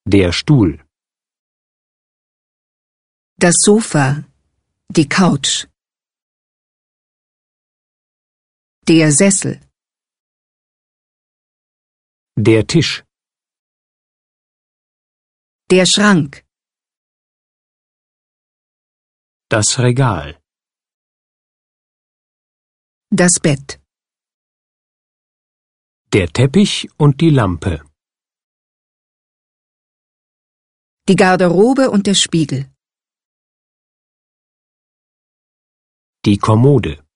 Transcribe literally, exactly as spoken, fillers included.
Der Stuhl. Das Sofa, die Couch. Der Sessel. Der Tisch. Der Schrank. Das Regal. Das Bett. Der Teppich und die Lampe. Die Garderobe und der Spiegel. Die Kommode.